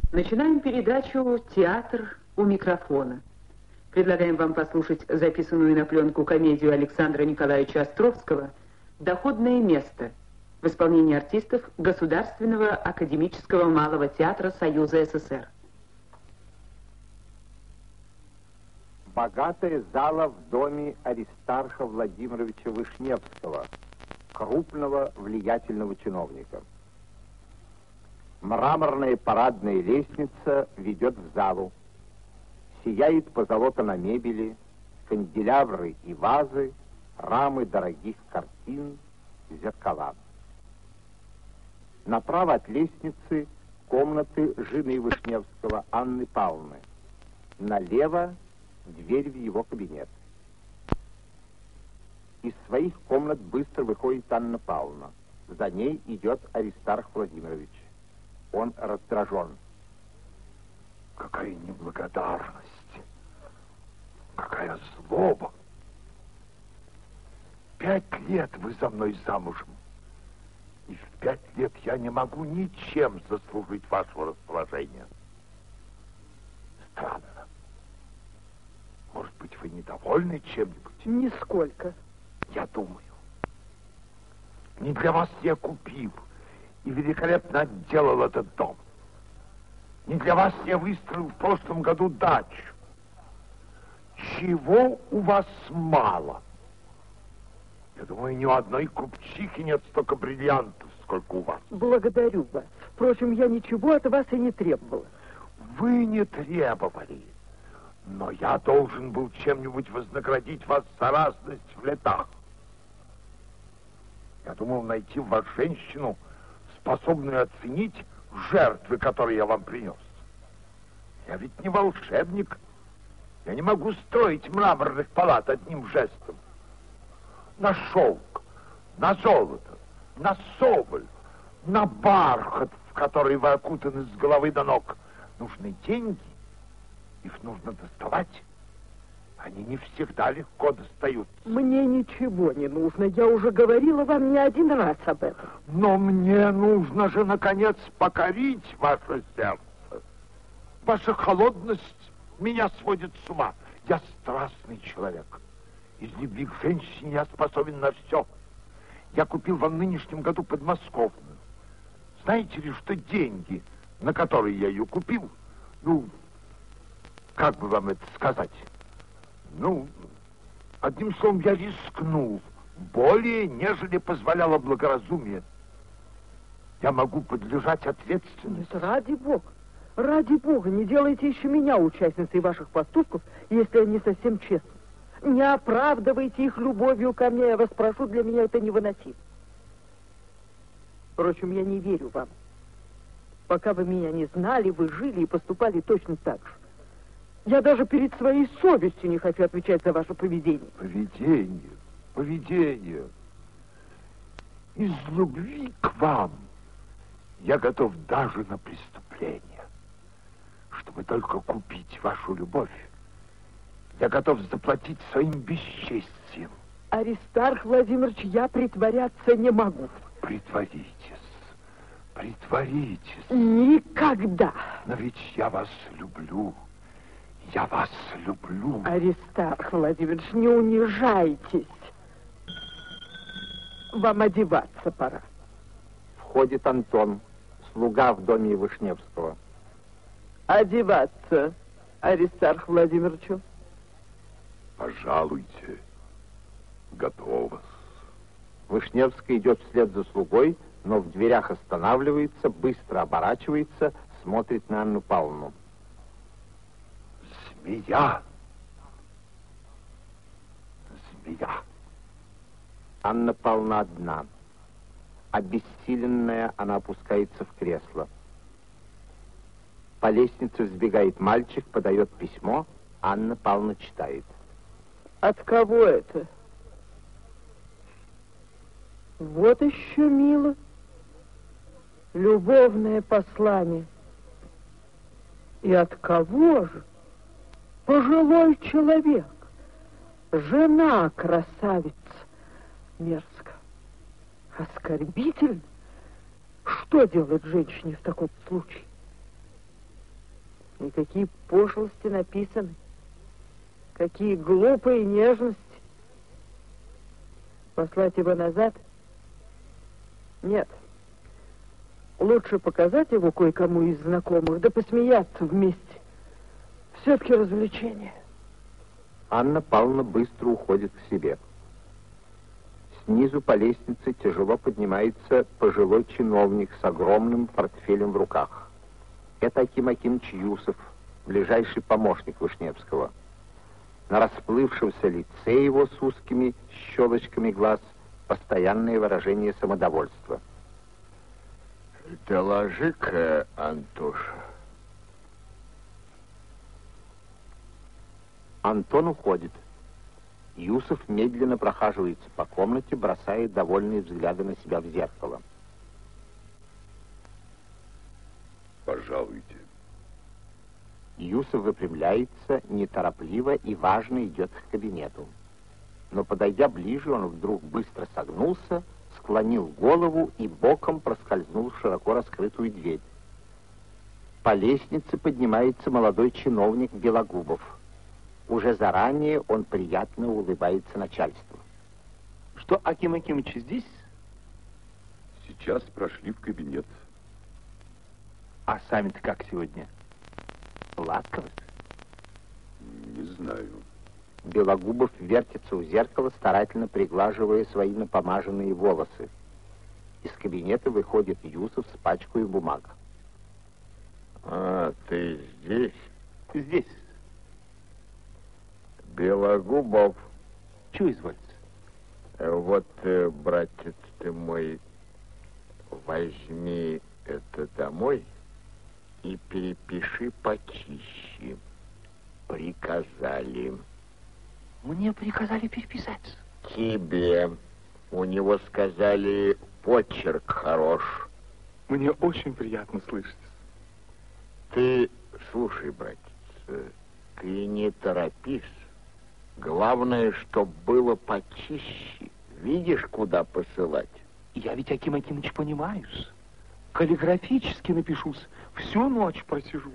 Начинаем передачу «Театр у микрофона». Предлагаем вам послушать записанную на пленку комедию Александра Николаевича Островского «Доходное место» в исполнении артистов Государственного академического малого театра Союза СССР. Богатая зала в доме Аристарха Владимировича Вышневского, крупного влиятельного чиновника. Мраморная парадная лестница ведет в залу. Сияет позолота на мебели, канделябры и вазы, рамы дорогих картин, зеркала. Направо от лестницы комнаты жены Вышневского Анны Павловны. Налево дверь в его кабинет. Из своих комнат быстро выходит Анна Павловна. За ней идет Аристарх Владимирович. Он раздражен. Какая неблагодарность, какая злоба. 5 лет вы за мной замужем, и в 5 лет я не могу ничем заслужить вашего расположения. Странно. Может быть, вы недовольны чем-нибудь? Нисколько. Я думаю. Не для вас я купил и великолепно отделал этот дом. Не для вас я выстроил в прошлом году дачу. Чего у вас мало? Я думаю, ни у одной купчихи нет столько бриллиантов, сколько у вас. Благодарю вас. Впрочем, я ничего от вас и не требовала. Вы не требовали, но я должен был чем-нибудь вознаградить вас за разность в летах. Я думал найти в вас женщину, способную оценить жертвы, которые я вам принес. Я ведь не волшебник. Я не могу строить мраморных палат одним жестом. На шелк, на золото, на соболь, на бархат, в который вы окутаны с головы до ног, нужны деньги. Их нужно доставать. Они не всегда легко достаются. Мне ничего не нужно. Я уже говорила вам не один раз об этом. Но мне нужно же, наконец, покорить ваше сердце. Ваша холодность меня сводит с ума. Я страстный человек. Из любви к женщине я способен на все. Я купил вам в нынешнем году подмосковную. Знаете ли, что деньги, на которые я ее купил, как бы вам это сказать? Одним словом, я рискнул более, нежели позволяло благоразумие. Я могу подлежать ответственности. Нет, ради Бога, не делайте еще меня участницей ваших поступков, если они совсем честны. Не оправдывайте их любовью ко мне, я вас прошу, для меня это невыносимо. Впрочем, я не верю вам. Пока вы меня не знали, вы жили и поступали точно так же. Я даже перед своей совестью не хочу отвечать за ваше поведение. Поведение. Из любви к вам я готов даже на преступление. Чтобы только купить вашу любовь, я готов заплатить своим бесчестием. Аристарх Владимирович, я притворяться не могу. Притворитесь. Никогда. Но ведь я вас люблю. Я вас люблю. Аристарх Владимирович, не унижайтесь. Вам одеваться пора. Входит Антон, слуга в доме Вышневского. Одеваться Аристарху Владимировичу. Пожалуйте, готово. Вышневский идет вслед за слугой, но в дверях останавливается, быстро оборачивается, смотрит на Анну Павловну. Змея. Анна Павловна одна. Обессиленная, она опускается в кресло. По лестнице взбегает мальчик, подает письмо. Анна Павловна читает. От кого это? Вот еще мило. Любовное послание. И от кого же? Пожилой человек. Жена красавица. Мерзко. Оскорбительно. Что делать женщине в таком случае? И какие пошлости написаны. Какие глупые нежности. Послать его назад? Нет. Лучше показать его кое-кому из знакомых, да посмеяться вместе. Все-таки развлечение. Анна Павловна быстро уходит к себе. Снизу по лестнице тяжело поднимается пожилой чиновник с огромным портфелем в руках. Это Аким Акимович Юсов, ближайший помощник Вышневского. На расплывшемся лице его с узкими щелочками глаз постоянное выражение самодовольства. Доложи-ка, Антоша. Антон уходит. Юсов медленно прохаживается по комнате, бросая довольные взгляды на себя в зеркало. Пожалуйте. Юсов выпрямляется, неторопливо и важно идет к кабинету. Но, подойдя ближе, он вдруг быстро согнулся, склонил голову и боком проскользнул в широко раскрытую дверь. По лестнице поднимается молодой чиновник Белогубов. Уже заранее он приятно улыбается начальству. Что, Аким Акимович здесь? Сейчас прошли в кабинет. А сами-то как сегодня? Ласково? Не знаю. Белогубов вертится у зеркала, старательно приглаживая свои напомаженные волосы. Из кабинета выходит Юсов с пачкой бумаг. А, ты здесь? Здесь. Белогубов. Чего извольте? Вот, братец ты мой, возьми это домой и перепиши почище. Приказали. Мне приказали переписать. Тебе. У него сказали, почерк хорош. Мне очень приятно слышать. Ты, слушай, братец, ты не торопись. Главное, чтоб было почище. Видишь, куда посылать? Я ведь, Аким Акимович, понимаюсь. Каллиграфически напишусь. Всю ночь просижу.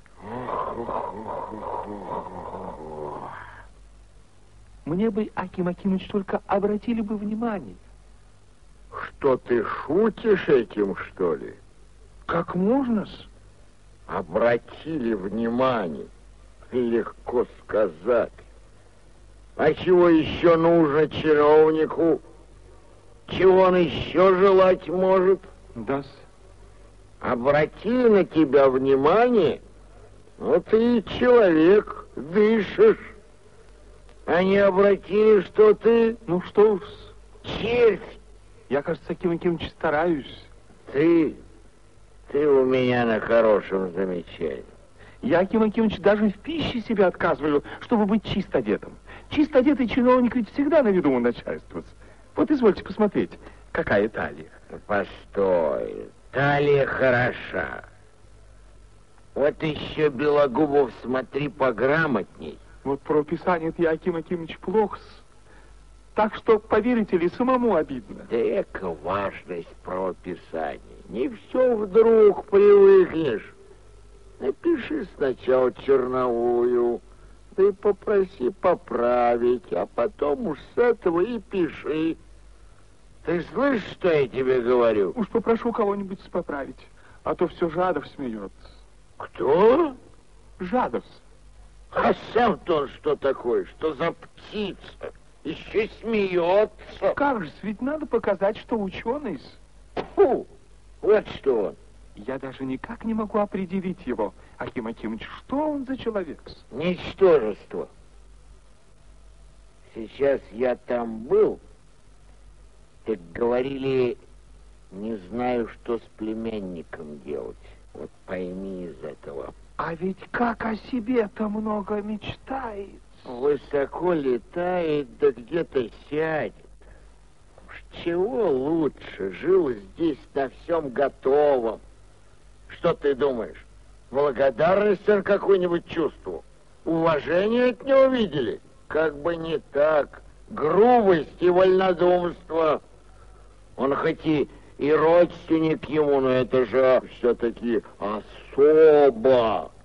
Мне бы, Аким Акимович, только обратили бы внимание. Что ты шутишь этим, что ли? Как можно-с? Обратили внимание. Легко сказать. А чего еще нужно чиновнику? Чего он еще желать может? Да-с. Обратили на тебя внимание, ну ты и человек, дышишь. Они обратили, что ты... Ну что уж, червь. я, кажется, Аким Акимович, стараюсь. Ты у меня на хорошем замечании. Я, Аким Акимович, даже в пище себе отказываю, чтобы быть чисто одетым. Чисто одетый чиновник ведь всегда на виду у начальства. Вот извольте посмотреть, какая талия. Постой, талия хороша. Вот еще, Белогубов, смотри пограмотней. Вот про описание-то я, Аким Акимович, плохо. Так что, поверите ли, самому обидно. Да эка важность правописания. Не все вдруг привыкнешь. Напиши сначала черновую, да и попроси поправить, а потом уж с этого и пиши. Ты слышишь, что я тебе говорю? Уж попрошу кого-нибудь поправить, а то все Жадов смеется. Кто? Жадов. А сам-то он что такое? Что за птица? Еще смеется. Как же, ведь надо показать, что ученый. Фу, вот что он. Я даже никак не могу определить его, Аким Акимович, что он за человек. Ничтожество. Сейчас я там был, так говорили, не знаю, что с племянником делать. Вот пойми из этого. А ведь как о себе-то много мечтает. Высоко летает, да где-то сядет. Уж чего лучше, жил здесь на всем готовом. Что ты думаешь, благодарность он какую-нибудь чувствовал? Уважение от него видели? Как бы не так. Грубость и вольнодумство. Он хоть и родственник ему, но это же все-таки особо.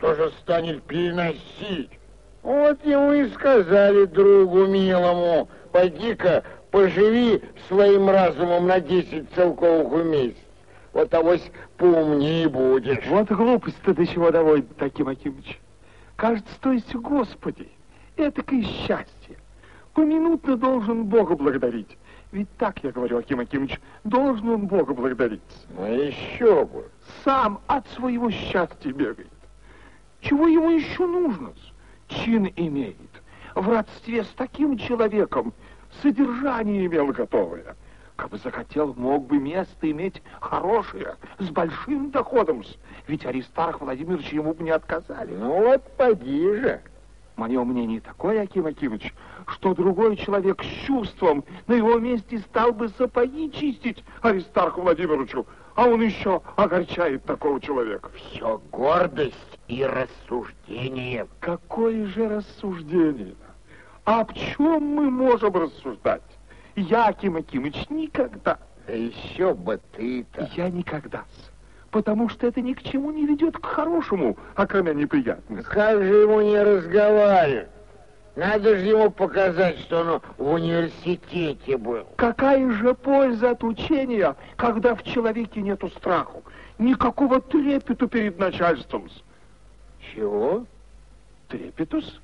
кто же станет переносить? Вот ему и сказали другу милому, пойди-ка поживи своим разумом на 10 целковых в месяц. Вот авось поумнее будешь. Вот глупость-то до чего доводит, Аким Акимыч. Кажется, то есть, Господи, этакое счастье. Поминутно должен Бога благодарить. Ведь так, я говорю, Аким Акимыч, должен он Бога благодарить. Ну еще бы. Сам от своего счастья бегает. Чего ему еще нужно? Чин имеет. В родстве с таким человеком содержание имел готовое. Как бы захотел, мог бы место иметь хорошее, с большим доходом. Ведь Аристарх Владимирович ему бы не отказали. Ну вот поди же. Мое мнение такое, Аким Акимыч, что другой человек с чувством на его месте стал бы сапоги чистить Аристарху Владимировичу, а он еще огорчает такого человека. Все гордость и рассуждение. Какое же рассуждение? А об чем мы можем рассуждать? Я, Аким Акимыч, никогда. Да еще бы ты-то. Я никогда. Потому что это ни к чему не ведет к хорошему, а кроме неприятностей. Как же ему не разговаривать? Надо же ему показать, что он в университете был. Какая же польза от учения, когда в человеке нету страху? Никакого трепету перед начальством. Чего? Трепетус?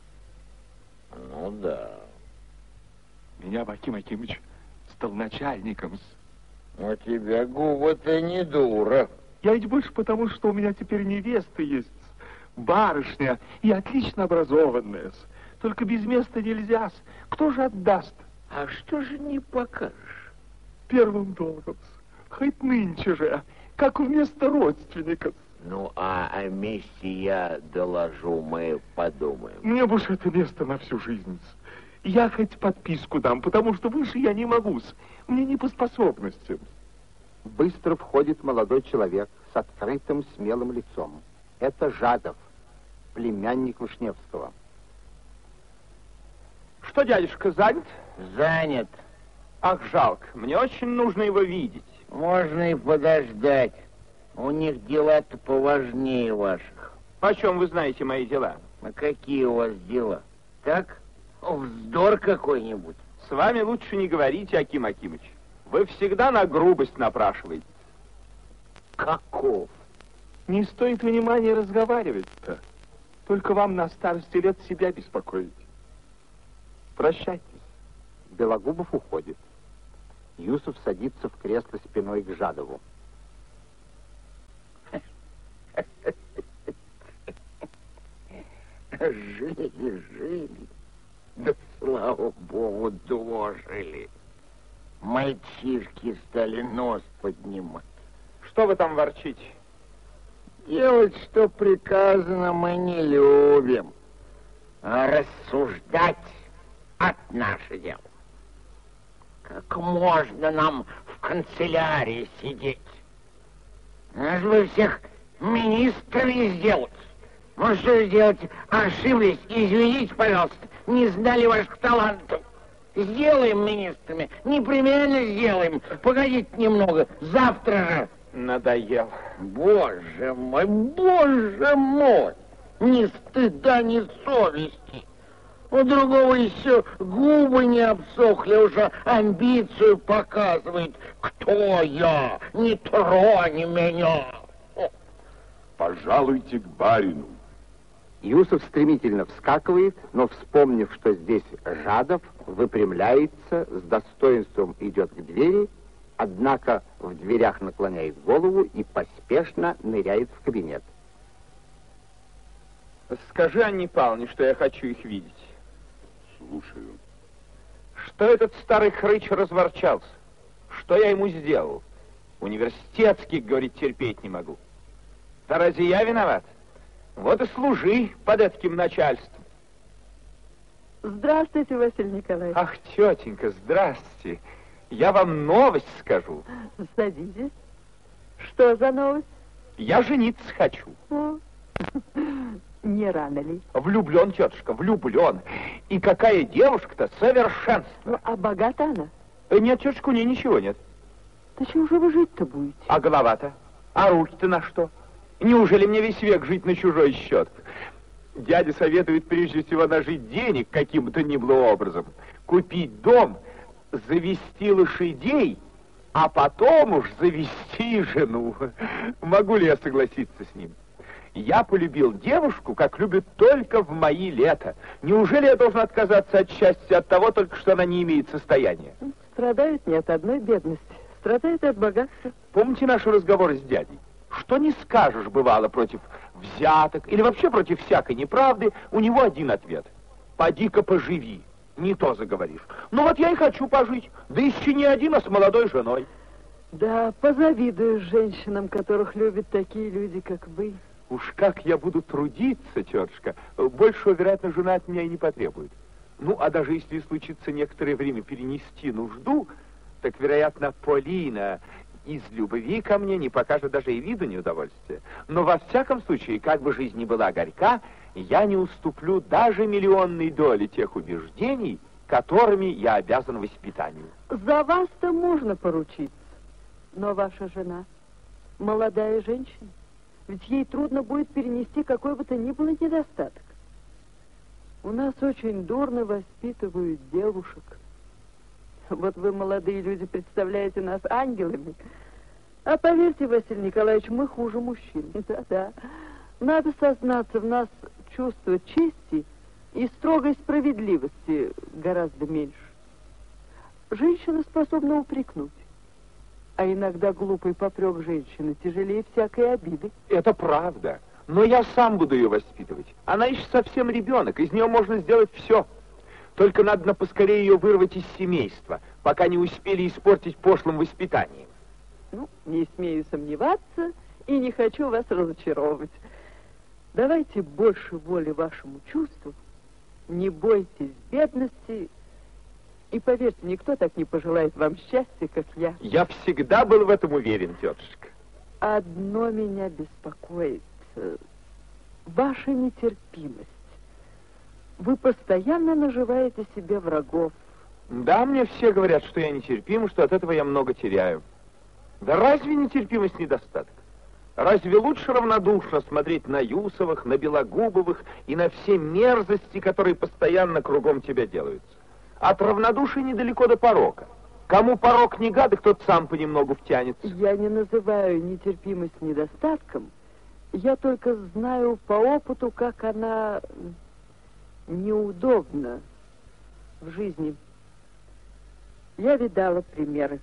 Ну да. Меня Аким Акимыч стал начальником. У тебя губа-то не дура. Я ведь больше потому, что у меня теперь невеста есть, барышня и отлично образованная. Только без места нельзя. Кто же отдаст? А что же не покажешь? Первым долгом. Хоть нынче же, как вместо родственников. Ну, а о месте я доложу, мы подумаем. Мне больше это место на всю жизнь. Я хоть подписку дам, потому что выше я не могу. Мне не по способностям. Быстро входит молодой человек с открытым, смелым лицом. Это Жадов, племянник Вышневского. Что, дядюшка, занят? Занят. Ах, жалко. Мне очень нужно его видеть. Можно и подождать. У них дела-то поважнее ваших. О чем вы знаете мои дела? А какие у вас дела? Так? Вздор какой-нибудь. С вами лучше не говорите, Аким Акимыч. Вы всегда на грубость напрашиваете. Каков? Не стоит внимания разговаривать-то. Только вам на старости лет себя беспокоить. Прощайтесь. Белогубов уходит. Юсуф садится в кресло спиной к Жадову. Жили. Да, слава богу, дожили. Мальчишки стали нос поднимать. Что вы там ворчите? Делать, что приказано, мы не любим. А рассуждать от наше дело. Как можно нам в канцелярии сидеть? Надо бы всех министрами сделать. Ну что же делать? Ошиблись? Извините, пожалуйста. Не знали ваших талантов. Сделаем министрами. Непременно сделаем. Погодите немного. Завтра же. Надоел. Боже мой, боже мой. Ни стыда, ни совести. У другого еще губы не обсохли, уже амбицию показывает. Кто я? Не тронь меня. Пожалуйте к барину. Юсуф стремительно вскакивает, но, вспомнив, что здесь Жадов, выпрямляется, с достоинством идет к двери, однако в дверях наклоняет голову и поспешно ныряет в кабинет. Скажи Анне Павловне, что я хочу их видеть. Слушаю. Что этот старый хрыч разворчался? Что я ему сделал? Университетских, говорит, терпеть не могу. Да разве я виноват? Вот и служи под этим начальством. Здравствуйте, Василий Николаевич. Ах, тетенька, здрасте. Я вам новость скажу. Садитесь. Что за новость? Я жениться хочу. О, не рано ли? Влюблен, тетушка, влюблен. И какая девушка-то, совершенство. Ну, а богата она? Нет, тетушка, у нее ничего нет. Да чего же вы жить-то будете? А голова-то? А руки-то на что? Неужели мне весь век жить на чужой счет? Дядя советует прежде всего нажить денег каким-то ни было образом, купить дом, завести лошадей, а потом уж завести жену. Могу ли я согласиться с ним? Я полюбил девушку, как любят только в мои лета. Неужели я должен отказаться от счастья от того, только что она не имеет состояния? Страдают не от одной бедности, страдают и от богатства. Помните наши разговоры с дядей? Что не скажешь, бывало, против взяток или вообще против всякой неправды, у него один ответ. Поди-ка поживи, не то заговоришь. Ну вот я и хочу пожить, да еще не один, а с молодой женой. Да, позавидую женщинам, которых любят такие люди, как вы. Уж как я буду трудиться, тетушка, большего, вероятно, жена от меня и не потребует. Ну, а даже если случится некоторое время перенести нужду, так, вероятно, Полина из любви ко мне не покажет даже и виду неудовольствия. Но во всяком случае, как бы жизнь ни была горька, я не уступлю даже миллионной доли тех убеждений, которыми я обязан воспитанию. За вас-то можно поручиться. Но ваша жена молодая женщина. Ведь ей трудно будет перенести какой бы то ни было недостаток. У нас очень дурно воспитывают девушек. Вот вы, молодые люди, представляете нас ангелами. А поверьте, Василий Николаевич, мы хуже мужчин. Да-да. Надо сознаться, в нас чувство чести и строгой справедливости гораздо меньше. Женщина способна упрекнуть. А иногда глупый попрек женщины тяжелее всякой обиды. Это правда. Но я сам буду ее воспитывать. Она еще совсем ребенок, из нее можно сделать все. Только надо поскорее ее вырвать из семейства, пока не успели испортить пошлым воспитанием. Ну, не смею сомневаться и не хочу вас разочаровывать. Давайте больше воли вашему чувству, не бойтесь бедности. И поверьте, никто так не пожелает вам счастья, как я. Я всегда был в этом уверен, тетушка. Одно меня беспокоит. Ваша нетерпимость. Вы постоянно наживаете себе врагов. Да, мне все говорят, что я нетерпим, что от этого я много теряю. Да разве нетерпимость недостаток? Разве лучше равнодушно смотреть на Юсовых, на Белогубовых и на все мерзости, которые постоянно кругом тебя делаются? От равнодушия недалеко до порока. Кому порок не гадок, тот сам понемногу втянется. Я не называю нетерпимость недостатком. Я только знаю по опыту, как она неудобна в жизни. Я видала примеры.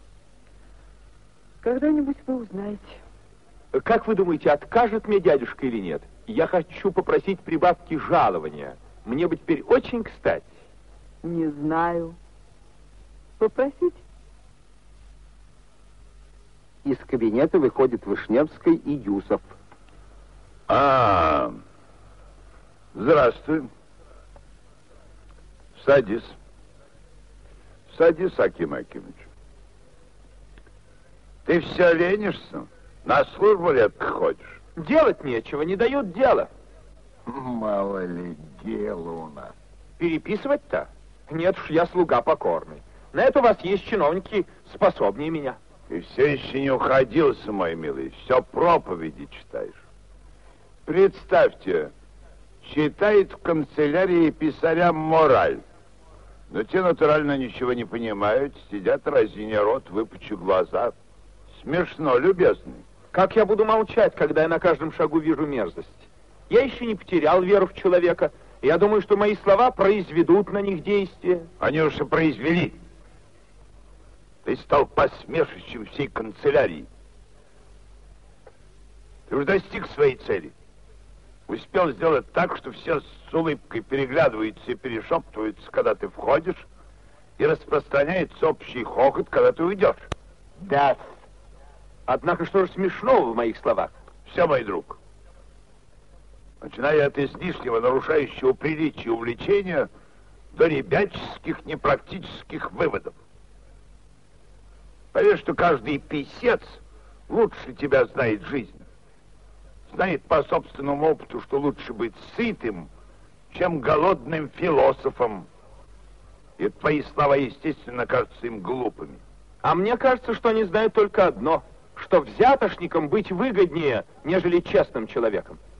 Когда-нибудь вы узнаете. Как вы думаете, откажет мне дядюшка или нет? Я хочу попросить прибавки жалования. Мне бы теперь очень кстати. Не знаю. Попросите. Из кабинета выходит Вышневский и Юсов. Здравствуй. Садись. Садись, Аким Акимович. Ты все ленишься? На службу редко ходишь. Делать нечего, не дают дела. Мало ли дела у нас. Переписывать-то? Нет уж, я слуга покорный. На это у вас есть чиновники способнее меня. Ты все еще не уходился, мой милый. Все проповеди читаешь. Представьте, читает в канцелярии писарям мораль. Но те натурально ничего не понимают, сидят разиня рот, выпучив глаза. Смешно, любезный. Как я буду молчать, когда я на каждом шагу вижу мерзость? Я еще не потерял веру в человека. Я думаю, что мои слова произведут на них действие. Они уж и произвели. Ты стал посмешищем всей канцелярии. Ты уже достиг своей цели. Успел сделать так, что все с улыбкой переглядываются и перешептываются, когда ты входишь, и распространяется общий хохот, когда ты уйдешь. Да. Однако что же смешного в моих словах? Все, мой друг. Начиная от излишнего, нарушающего приличия увлечения, до ребяческих, непрактических выводов. Поверь, что каждый писец лучше тебя знает жизнь. Знает по собственному опыту, что лучше быть сытым, чем голодным философом. И твои слова, естественно, кажутся им глупыми. А мне кажется, что они знают только одно, что взятошникам быть выгоднее, нежели честным человеком.